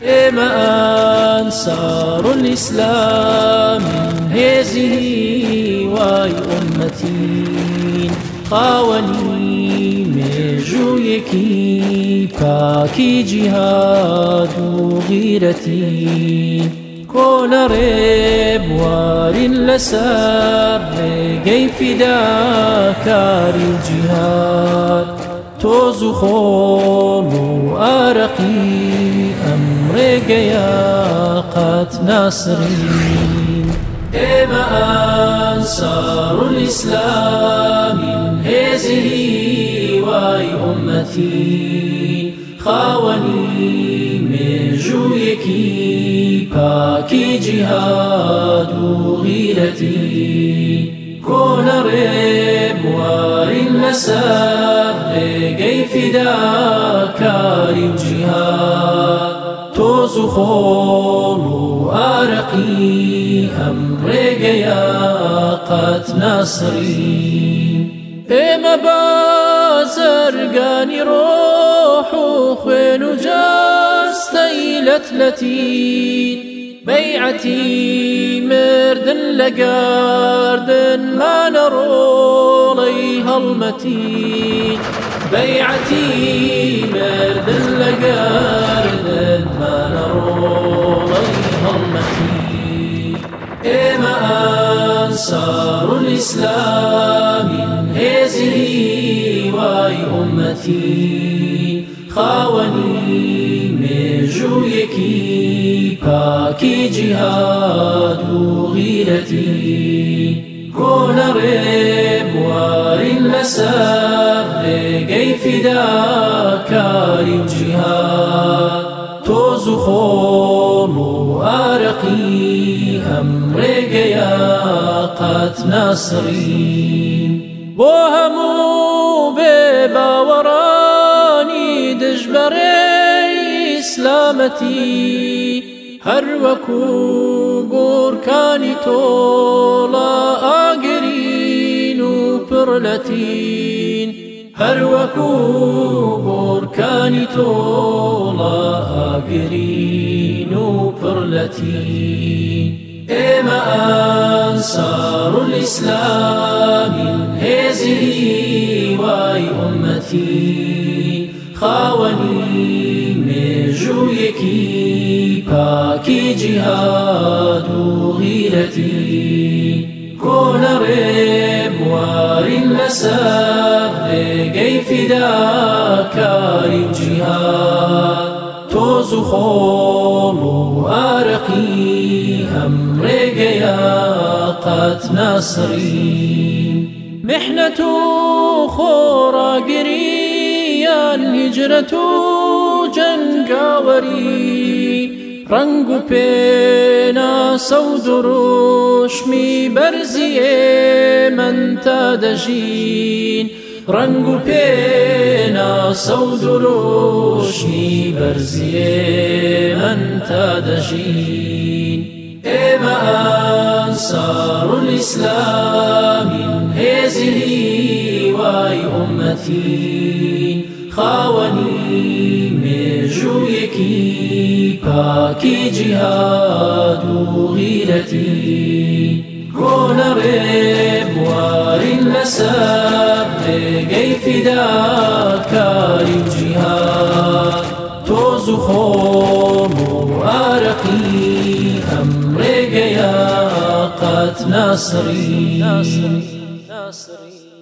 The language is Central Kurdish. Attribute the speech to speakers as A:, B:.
A: ئێمە ئەنسار الئیسلام هێزی وای ئومەتین خاوەنی مێژوویەکی پاکی جیهاد و غیرەتین کۆنە ڕێبوارین لەسەر ڕێگەی فیداکاری و جیهاد تۆز و خۆڵ و ئارەقی ئەم ڕێگەیە قەت ناسرین ئێمە ئەنسار الئیسلامین هێزی وای ئومەتین خاوەنی مێژوویەکی پاکی جیهاد و غیرەتین کۆنە ڕێبوارین لەسەر ڕێگەی فیداکاری و جیهاد تۆز و خۆڵ و ئارەقی ئەم ڕێگەیە قەت ناسرین ئێمە بازرگانی ڕۆح و خوێن و جەستەی لەتلەتین بەیعەتی مردن لە گاردنمانە ڕۆڵەی هەڵمەتین بەیعەتی مردن لە گاردنمانە ڕۆڵەی هەڵمەتین ئێمە ئەنسار الئیسلامین هێزی وای ئومەتین خاوەنی مێژوویەکی پاکی جیهاد و غیرەتین کۆنە ڕێبوارین لەسەر ڕێگەی فیداکاری و جیهاد تۆز و خۆڵ و ئارەقی ئەم ڕێگەیە قەت ناسرین بۆ هەموو بێباوەڕانی دژبەرەی ئیسلامەتی هەر وەکو گۆڕکانی تۆڵە ئاگرین و پڕلەتین هەر وەکو گۆڕکانی تۆڵە ئاگرین و پڕلەتین ئێمە ئەنسار الئیسلامین هێزی وای ئومەتین خاوەنی مێژوویەکی پاکی جیهاد و غیرەتین کۆنە ڕێبوارین لەسەر ڕێگەی فیداکاری و جیهاد تۆز و خۆڵ و ئارەقی ئەم ڕێگەیە قەت ناسرین محنەت و خۆڕاگریان هیجرەت و جەنگاوەری ڕەنگ و پێناسە و دڕۆشمی بەرزی ئێمەن تا دەژین ڕەنگ و پێناسە و دڕۆشمی بەرزی ئێمەن تا دەژین ئێمە ئەنسار الئیسلامین هێزی وای ئومەتین خاوەنی مێژوویەکی پاکی جیهاد و غیرەتین کۆنە ڕێبوارین لەسەر ڕێگەی فیداکاری و جیهاد تۆز و خۆڵ و ئارەقی ئەم ڕێگەیە قەت ناسرین